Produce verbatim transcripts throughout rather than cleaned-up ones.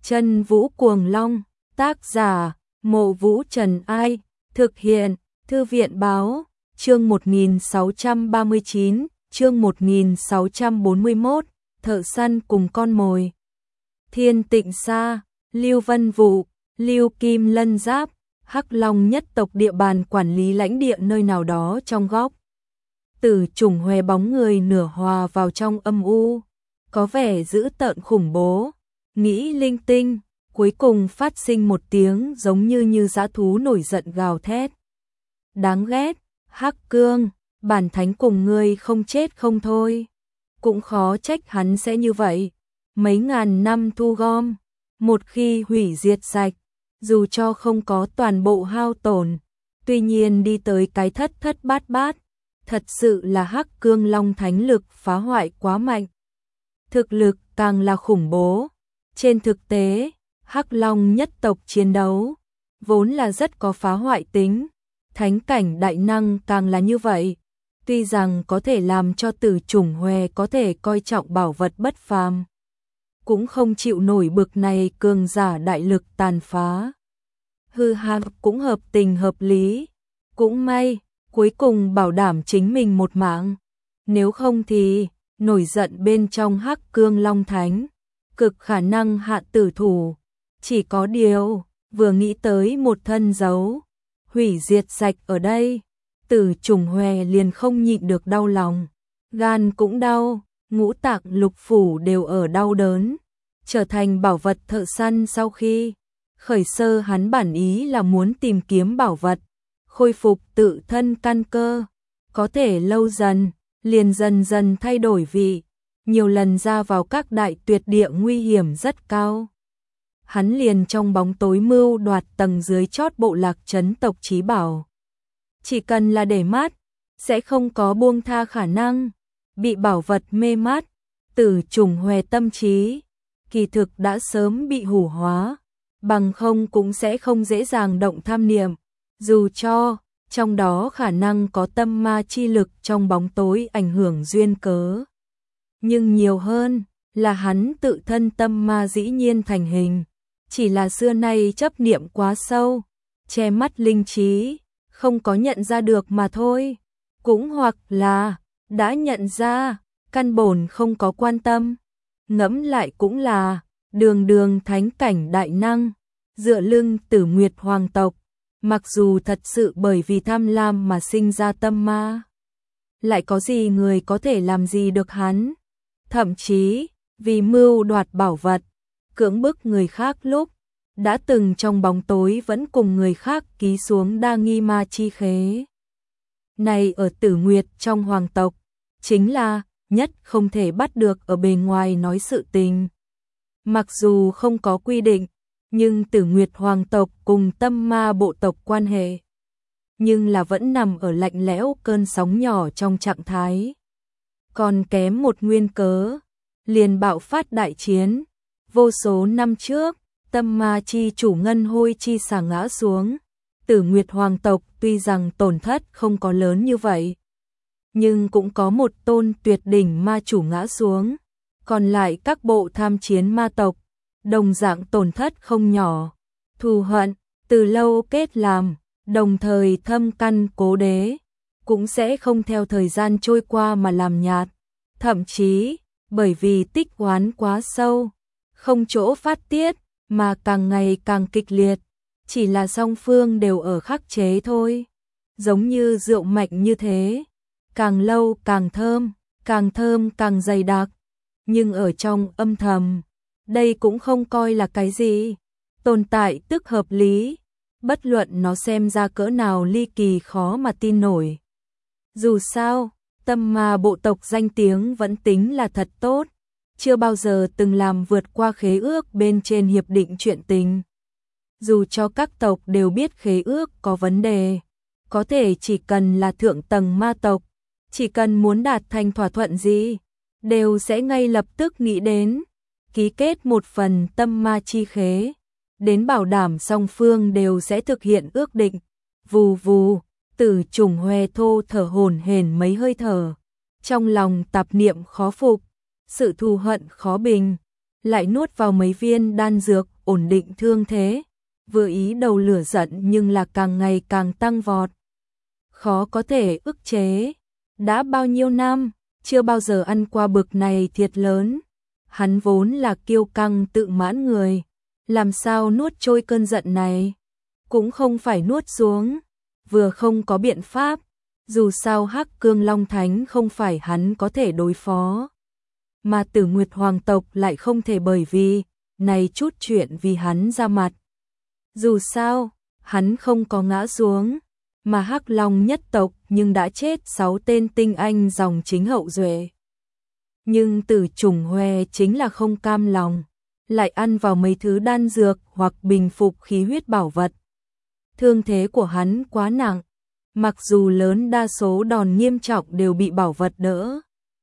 Chân Vũ Cuồng Long, tác giả, Mộ Vũ Trần Ai, thực hiện, Thư viện Báo, chương một nghìn sáu trăm ba mươi chín, chương một nghìn sáu trăm bốn mươi mốt, thợ săn cùng con mồi. Thiên Tịnh Sa, Lưu Vân Vụ, Lưu Kim Lân Giáp, Hắc Long nhất tộc địa bàn quản lý lãnh địa nơi nào đó trong góc. Tử Trùng Hòe bóng người nửa hòa vào trong âm u, có vẻ dữ tợn khủng bố, nghĩ linh tinh, cuối cùng phát sinh một tiếng giống như như dã thú nổi giận gào thét. Đáng ghét, Hắc Cương, bản thánh cùng ngươi không chết không thôi. Cũng khó trách hắn sẽ như vậy. Mấy ngàn năm thu gom, một khi hủy diệt sạch, dù cho không có toàn bộ hao tổn, tuy nhiên đi tới cái thất thất bát bát, thật sự là Hắc Cương Long thánh lực phá hoại quá mạnh. Thực lực càng là khủng bố. Trên thực tế, Hắc Long nhất tộc chiến đấu vốn là rất có phá hoại tính, thánh cảnh đại năng càng là như vậy. Tuy rằng có thể làm cho Tử Trùng Hòe có thể coi trọng bảo vật bất phàm, cũng không chịu nổi bực này cường giả đại lực tàn phá. Hư hạp cũng hợp tình hợp lý, cũng may, cuối cùng bảo đảm chính mình một mạng. Nếu không thì, nổi giận bên trong Hắc Cương Long Thánh, cực khả năng hạ tử thủ. Chỉ có điều, vừa nghĩ tới một thân dấu, hủy diệt sạch ở đây, Tử Trùng Hòe liền không nhịn được đau lòng, gan cũng đau, ngũ tạng lục phủ đều ở đau đớn. Trở thành bảo vật thợ săn sau khi khởi sơ, hắn bản ý là muốn tìm kiếm bảo vật, khôi phục tự thân căn cơ, có thể lâu dần, liền dần dần thay đổi vị, nhiều lần ra vào các đại tuyệt địa nguy hiểm rất cao. Hắn liền trong bóng tối mưu đoạt tầng dưới chót bộ lạc trấn tộc trí bảo. Chỉ cần là để mắt, sẽ không có buông tha khả năng, bị bảo vật mê mắt. Tử Trùng Hòe tâm trí, kỳ thực đã sớm bị hủ hóa, bằng không cũng sẽ không dễ dàng động tham niệm, dù cho trong đó khả năng có tâm ma chi lực trong bóng tối ảnh hưởng duyên cớ. Nhưng nhiều hơn là hắn tự thân tâm ma dĩ nhiên thành hình, chỉ là xưa nay chấp niệm quá sâu, che mắt linh trí, không có nhận ra được mà thôi. Cũng hoặc là đã nhận ra, căn bổn không có quan tâm. Ngẫm lại cũng là, đường đường thánh cảnh đại năng, dựa lưng Tử Nguyệt hoàng tộc, mặc dù thật sự bởi vì tham lam mà sinh ra tâm ma, lại có gì người có thể làm gì được hắn. Thậm chí, vì mưu đoạt bảo vật, cưỡng bức người khác lúc, đã từng trong bóng tối vẫn cùng người khác ký xuống đa nghi ma chi khế. Này ở Tử Nguyệt trong hoàng tộc, chính là nhất không thể bắt được ở bề ngoài nói sự tình. Mặc dù không có quy định, nhưng Tử Nguyệt hoàng tộc cùng tâm ma bộ tộc quan hệ, nhưng là vẫn nằm ở lạnh lẽo cơn sóng nhỏ trong trạng thái. Còn kém một nguyên cớ, liền bạo phát đại chiến. Vô số năm trước, tâm ma chi chủ Ngân Hôi chi xả ngã xuống. Tử Nguyệt hoàng tộc tuy rằng tổn thất không có lớn như vậy, nhưng cũng có một tôn tuyệt đỉnh ma chủ ngã xuống. Còn lại các bộ tham chiến ma tộc, đồng dạng tổn thất không nhỏ. Thù hận, từ lâu kết làm, đồng thời thâm căn cố đế, cũng sẽ không theo thời gian trôi qua mà làm nhạt. Thậm chí, bởi vì tích oán quá sâu, không chỗ phát tiết, mà càng ngày càng kịch liệt, chỉ là song phương đều ở khắc chế thôi. Giống như rượu mạnh như thế, càng lâu càng thơm, càng thơm càng dày đặc. Nhưng ở trong âm thầm, đây cũng không coi là cái gì. Tồn tại tức hợp lý, bất luận nó xem ra cỡ nào ly kỳ khó mà tin nổi. Dù sao, tâm ma bộ tộc danh tiếng vẫn tính là thật tốt, chưa bao giờ từng làm vượt qua khế ước bên trên hiệp định chuyện tình. Dù cho các tộc đều biết khế ước có vấn đề, có thể chỉ cần là thượng tầng ma tộc, chỉ cần muốn đạt thành thỏa thuận gì, đều sẽ ngay lập tức nghĩ đến ký kết một phần tâm ma chi khế, đến bảo đảm song phương đều sẽ thực hiện ước định. Vù vù, Tử Trùng Hòe thô thở hổn hển mấy hơi thở, trong lòng tạp niệm khó phục, sự thù hận khó bình, lại nuốt vào mấy viên đan dược ổn định thương thế, vừa ý đầu lửa giận nhưng là càng ngày càng tăng vọt. Khó có thể ức chế, đã bao nhiêu năm, chưa bao giờ ăn qua bực này thiệt lớn. Hắn vốn là kiêu căng tự mãn người, làm sao nuốt trôi cơn giận này, cũng không phải nuốt xuống, vừa không có biện pháp, dù sao Hắc Cương Long Thánh không phải hắn có thể đối phó. Mà Tử Nguyệt Hoàng tộc lại không thể bởi vì này chút chuyện vì hắn ra mặt. Dù sao, hắn không có ngã xuống, mà Hắc Long nhất tộc nhưng đã chết sáu tên tinh anh dòng chính hậu duệ. Nhưng Tử Trùng Hoè chính là không cam lòng, lại ăn vào mấy thứ đan dược hoặc bình phục khí huyết bảo vật. Thương thế của hắn quá nặng, mặc dù lớn đa số đòn nghiêm trọng đều bị bảo vật đỡ.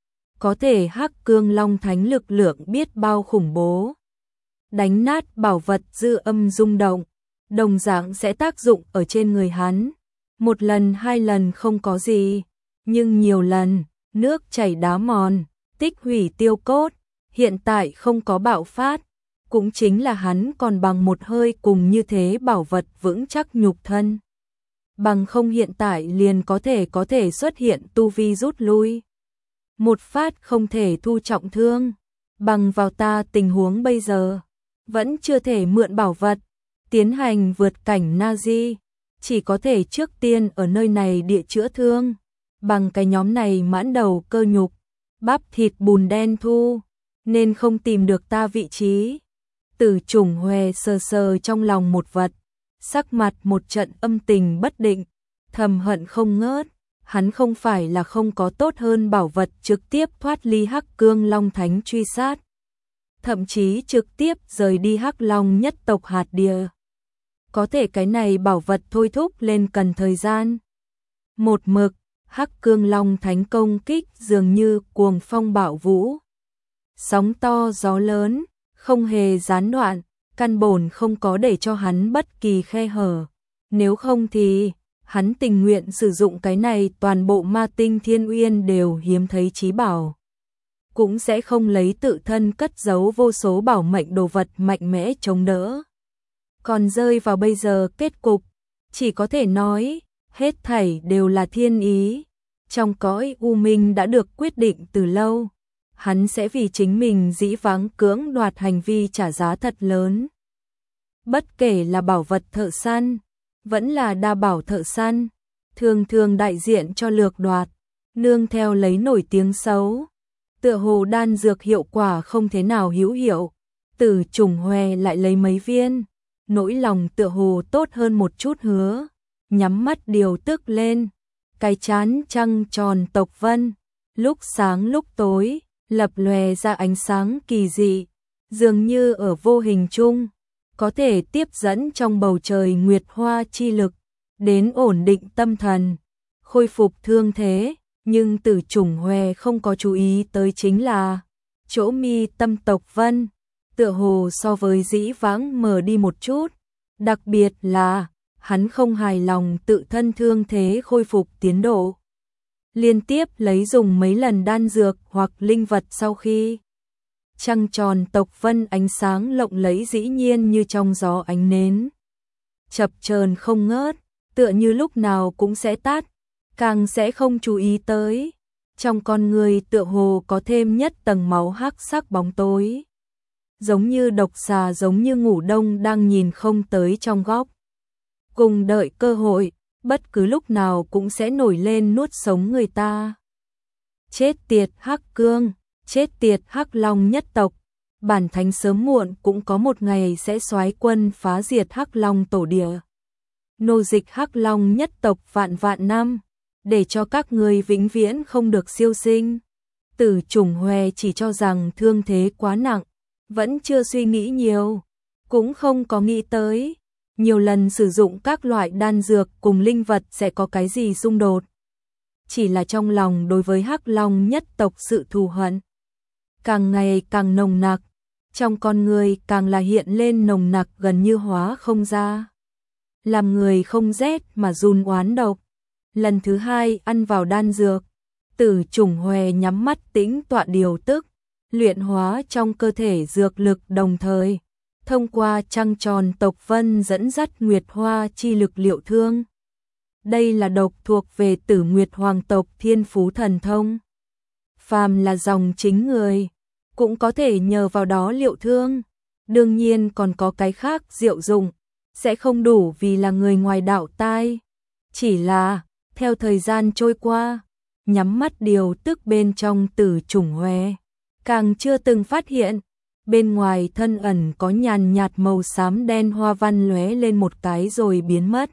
Có thể Hắc Cương Long Thánh lực lượng biết bao khủng bố. Đánh nát bảo vật dư âm rung động, đồng dạng sẽ tác dụng ở trên người hắn. Một lần hai lần không có gì, nhưng nhiều lần, nước chảy đá mòn, tích hủy tiêu cốt, hiện tại không có bạo phát, cũng chính là hắn còn bằng một hơi cùng như thế bảo vật vững chắc nhục thân. Bằng không hiện tại liền có thể có thể xuất hiện tu vi rút lui. Một phát không thể thu trọng thương, bằng vào ta tình huống bây giờ, vẫn chưa thể mượn bảo vật, tiến hành vượt cảnh Nazi, chỉ có thể trước tiên ở nơi này địa chữa thương, bằng cái nhóm này mãn đầu cơ nhục, bắp thịt bùn đen thu, nên không tìm được ta vị trí. Tử Trùng Hoè sờ sờ trong lòng một vật, sắc mặt một trận âm tình bất định, thầm hận không ngớt. Hắn không phải là không có tốt hơn bảo vật trực tiếp thoát ly Hắc Cương Long Thánh truy sát, thậm chí trực tiếp rời đi Hắc Long nhất tộc hạt địa. Có thể cái này bảo vật thôi thúc lên cần thời gian. Một mực, Hắc Cương Long Thánh công kích dường như cuồng phong bạo vũ. Sóng to gió lớn, không hề gián đoạn, căn bổn không có để cho hắn bất kỳ khe hở. Nếu không thì hắn tình nguyện sử dụng cái này toàn bộ ma tinh thiên uyên đều hiếm thấy chí bảo. Cũng sẽ không lấy tự thân cất giấu vô số bảo mệnh đồ vật mạnh mẽ chống đỡ. Còn rơi vào bây giờ kết cục, chỉ có thể nói, hết thảy đều là thiên ý. Trong cõi u minh đã được quyết định từ lâu, hắn sẽ vì chính mình dĩ vãng cưỡng đoạt hành vi trả giá thật lớn. Bất kể là bảo vật thợ săn, vẫn là đa bảo thợ săn, thường thường đại diện cho lược đoạt, nương theo lấy nổi tiếng xấu. Tựa hồ đan dược hiệu quả không thế nào hữu hiệu, Tử Trùng Hoè lại lấy mấy viên, nỗi lòng tựa hồ tốt hơn một chút hứa, nhắm mắt điều tức lên, cái chán trăng tròn tộc vân, lúc sáng lúc tối, lập lòe ra ánh sáng kỳ dị, dường như ở vô hình chung, có thể tiếp dẫn trong bầu trời nguyệt hoa chi lực, đến ổn định tâm thần, khôi phục thương thế. Nhưng Tử Trùng Hoè không có chú ý tới chính là chỗ mi tâm tộc vân, tựa hồ so với dĩ vãng mờ đi một chút, đặc biệt là hắn không hài lòng tự thân thương thế khôi phục tiến độ. Liên tiếp lấy dùng mấy lần đan dược hoặc linh vật sau khi trăng tròn tộc vân ánh sáng lộng lẫy dĩ nhiên như trong gió ánh nến, chập chờn không ngớt, tựa như lúc nào cũng sẽ tắt, càng sẽ không chú ý tới. Trong con người tựa hồ có thêm nhất tầng máu hắc sắc bóng tối, giống như độc xà, giống như ngủ đông đang nhìn không tới trong góc, cùng đợi cơ hội, bất cứ lúc nào cũng sẽ nổi lên nuốt sống người ta. Chết tiệt Hắc Cương, chết tiệt Hắc Long nhất tộc, bản thánh sớm muộn cũng có một ngày sẽ soái quân phá diệt Hắc Long tổ địa, nô dịch Hắc Long nhất tộc vạn vạn năm, để cho các người vĩnh viễn không được siêu sinh. Tử Trùng Hoè chỉ cho rằng thương thế quá nặng, vẫn chưa suy nghĩ nhiều, cũng không có nghĩ tới nhiều lần sử dụng các loại đan dược cùng linh vật sẽ có cái gì xung đột. Chỉ là trong lòng đối với Hắc Long nhất tộc sự thù hận càng ngày càng nồng nặc, trong con người càng là hiện lên nồng nặc gần như hóa không ra, làm người không rét mà run oán độc. Lần thứ hai ăn vào đan dược, Tử Trùng Hoè nhắm mắt tĩnh tọa điều tức, luyện hóa trong cơ thể dược lực, đồng thời thông qua trăng tròn tộc vân dẫn dắt Nguyệt Hoa chi lực liệu thương. Đây là độc thuộc về Tử Nguyệt hoàng tộc thiên phú thần thông. Phàm là dòng chính người, cũng có thể nhờ vào đó liệu thương. Đương nhiên còn có cái khác diệu dụng, sẽ không đủ vì là người ngoài đạo tai. Chỉ là, theo thời gian trôi qua, nhắm mắt điều tức bên trong Tử Chủng Hòe, càng chưa từng phát hiện, bên ngoài thân ẩn có nhàn nhạt màu xám đen hoa văn lóe lên một cái rồi biến mất.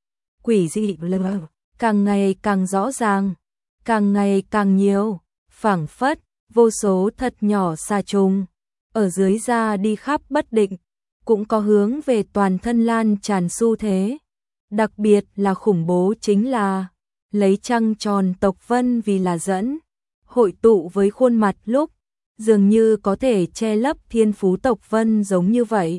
Quỷ dị lờ, càng ngày càng rõ ràng, càng ngày càng nhiều, phảng phất, vô số thật nhỏ xà trùng, ở dưới da đi khắp bất định, cũng có hướng về toàn thân lan tràn xu thế. Đặc biệt là khủng bố chính là, lấy trăng tròn tộc vân vì là dẫn, hội tụ với khuôn mặt lúc, dường như có thể che lấp thiên phú tộc vân giống như vậy.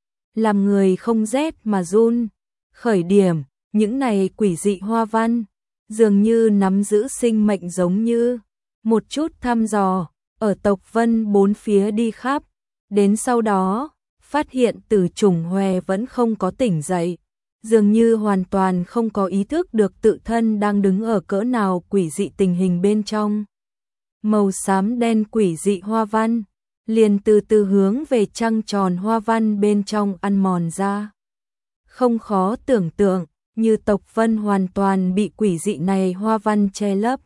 Làm người không rét mà run, khởi điểm, những này quỷ dị hoa văn, dường như nắm giữ sinh mệnh giống như một chút thăm dò, ở tộc vân bốn phía đi khắp, đến sau đó, phát hiện Tử Chủng Hòe vẫn không có tỉnh dậy, dường như hoàn toàn không có ý thức được tự thân đang đứng ở cỡ nào quỷ dị tình hình bên trong. Màu xám đen quỷ dị hoa văn, liền từ từ hướng về trăng tròn hoa văn bên trong ăn mòn ra. Không khó tưởng tượng, như tộc vân hoàn toàn bị quỷ dị này hoa văn che lấp.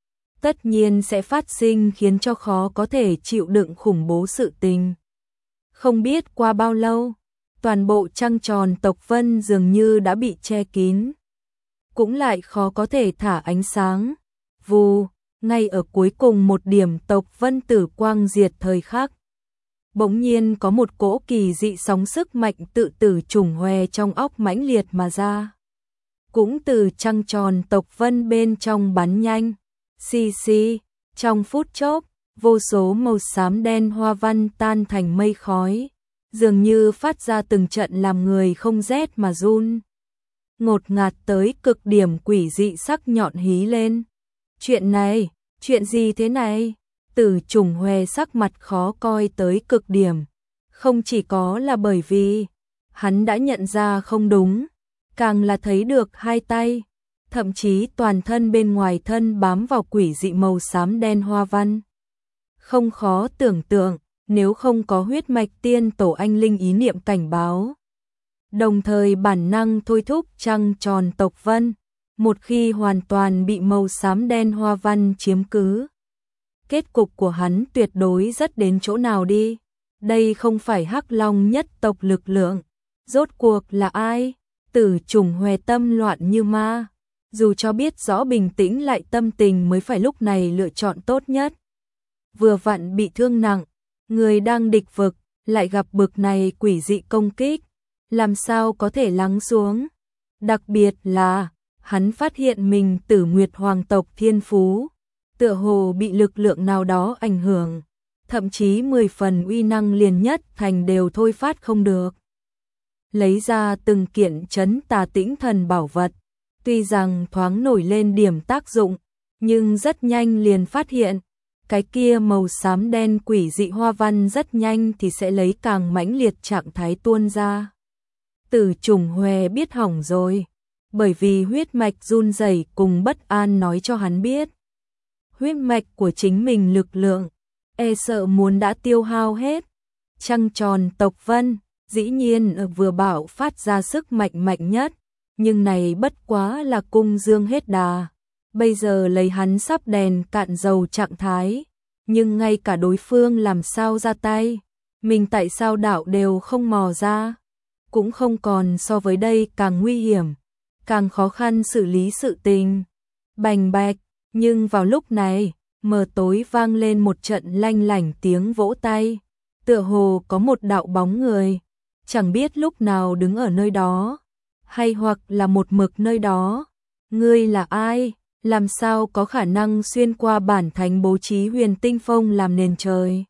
Tất nhiên sẽ phát sinh khiến cho khó có thể chịu đựng khủng bố sự tình. Không biết qua bao lâu, toàn bộ trăng tròn tộc vân dường như đã bị che kín. Cũng lại khó có thể thả ánh sáng. Vù, ngay ở cuối cùng một điểm tộc vân tử quang diệt thời khắc. Bỗng nhiên có một cỗ kỳ dị sóng sức mạnh tự Tử Chủng Hòe trong óc mãnh liệt mà ra. Cũng từ trăng tròn tộc vân bên trong bắn nhanh. Xì xì, trong phút chốc, vô số màu xám đen hoa văn tan thành mây khói, dường như phát ra từng trận làm người không rét mà run. Ngột ngạt tới cực điểm quỷ dị sắc nhọn hí lên. Chuyện này, chuyện gì thế này? Tử Chủng Hòe sắc mặt khó coi tới cực điểm. Không chỉ có là bởi vì hắn đã nhận ra không đúng, càng là thấy được hai tay, thậm chí toàn thân bên ngoài thân bám vào quỷ dị màu xám đen hoa văn. Không khó tưởng tượng, nếu không có huyết mạch tiên tổ anh linh ý niệm cảnh báo, đồng thời bản năng thôi thúc trăng tròn tộc vân, một khi hoàn toàn bị màu xám đen hoa văn chiếm cứ, kết cục của hắn tuyệt đối rất đến chỗ nào đi. Đây không phải Hắc Long nhất tộc lực lượng, rốt cuộc là ai? Tử Chủng Hòe tâm loạn như ma, dù cho biết rõ bình tĩnh lại tâm tình mới phải lúc này lựa chọn tốt nhất. Vừa vặn bị thương nặng, người đang địch vực, lại gặp bực này quỷ dị công kích, làm sao có thể lắng xuống. Đặc biệt là, hắn phát hiện mình Tử Nguyệt hoàng tộc thiên phú, tựa hồ bị lực lượng nào đó ảnh hưởng, thậm chí mười phần uy năng liền nhất thành đều thôi phát không được. Lấy ra từng kiện trấn tà tĩnh thần bảo vật, tuy rằng thoáng nổi lên điểm tác dụng, nhưng rất nhanh liền phát hiện, cái kia màu xám đen quỷ dị hoa văn rất nhanh thì sẽ lấy càng mãnh liệt trạng thái tuôn ra. Tử Chủng Hòe biết hỏng rồi, bởi vì huyết mạch run rẩy cùng bất an nói cho hắn biết. Huyết mạch của chính mình lực lượng, e sợ muốn đã tiêu hao hết. Trăng tròn tộc vân, dĩ nhiên vừa bảo phát ra sức mạnh mạnh nhất, nhưng này bất quá là cung dương hết đà. Bây giờ lấy hắn sắp đèn cạn dầu trạng thái, nhưng ngay cả đối phương làm sao ra tay, mình tại sao đạo đều không mò ra, cũng không còn so với đây càng nguy hiểm, càng khó khăn xử lý sự tình. Bành bạch, nhưng vào lúc này, mờ tối vang lên một trận lanh lảnh tiếng vỗ tay, tựa hồ có một đạo bóng người, chẳng biết lúc nào đứng ở nơi đó, hay hoặc là một mực nơi đó. Ngươi là ai? Làm sao có khả năng xuyên qua bản thánh bố trí huyền tinh phong làm nền trời?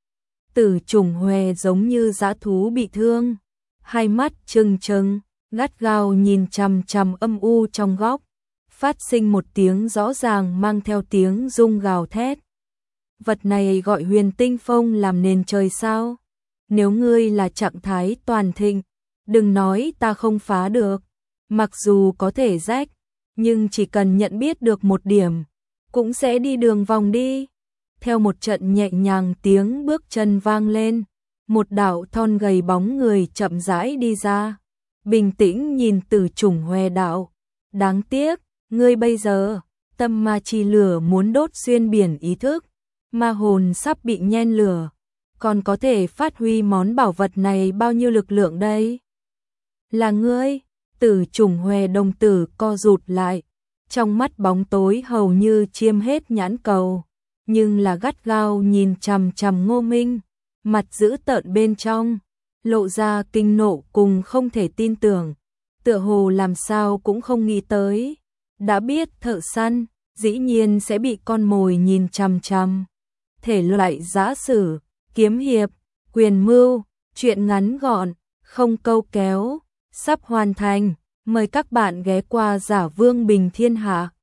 Tử Chủng Hòe giống như dã thú bị thương, hai mắt trừng trừng, gắt gao nhìn chằm chằm âm u trong góc, phát sinh một tiếng rõ ràng mang theo tiếng rung gào thét. vật này gọi huyền tinh phong làm nền trời sao? Nếu ngươi là trạng thái toàn thịnh, đừng nói ta không phá được, mặc dù có thể rách, nhưng chỉ cần nhận biết được một điểm, cũng sẽ đi đường vòng đi. Theo một trận nhẹ nhàng tiếng bước chân vang lên, một đạo thon gầy bóng người chậm rãi đi ra, bình tĩnh nhìn Tử Chủng Hoè đạo, đáng tiếc, ngươi bây giờ, tâm ma chi lửa muốn đốt xuyên biển ý thức, ma hồn sắp bị nhen lửa, còn có thể phát huy món bảo vật này bao nhiêu lực lượng đây? Là ngươi? Tử Chủng Hoè đồng tử co rụt lại, trong mắt bóng tối hầu như chiếm hết nhãn cầu, nhưng là gắt gao nhìn chằm chằm Ngô Minh, mặt dữ tợn bên trong, lộ ra kinh nộ cùng không thể tin tưởng, tựa hồ làm sao cũng không nghĩ tới, đã biết thợ săn, dĩ nhiên sẽ bị con mồi nhìn chằm chằm. Thể loại giã sử, kiếm hiệp, quyền mưu, truyện ngắn gọn, không câu kéo, sắp hoàn thành, mời các bạn ghé qua Giả Vương Bình Thiên Hạ.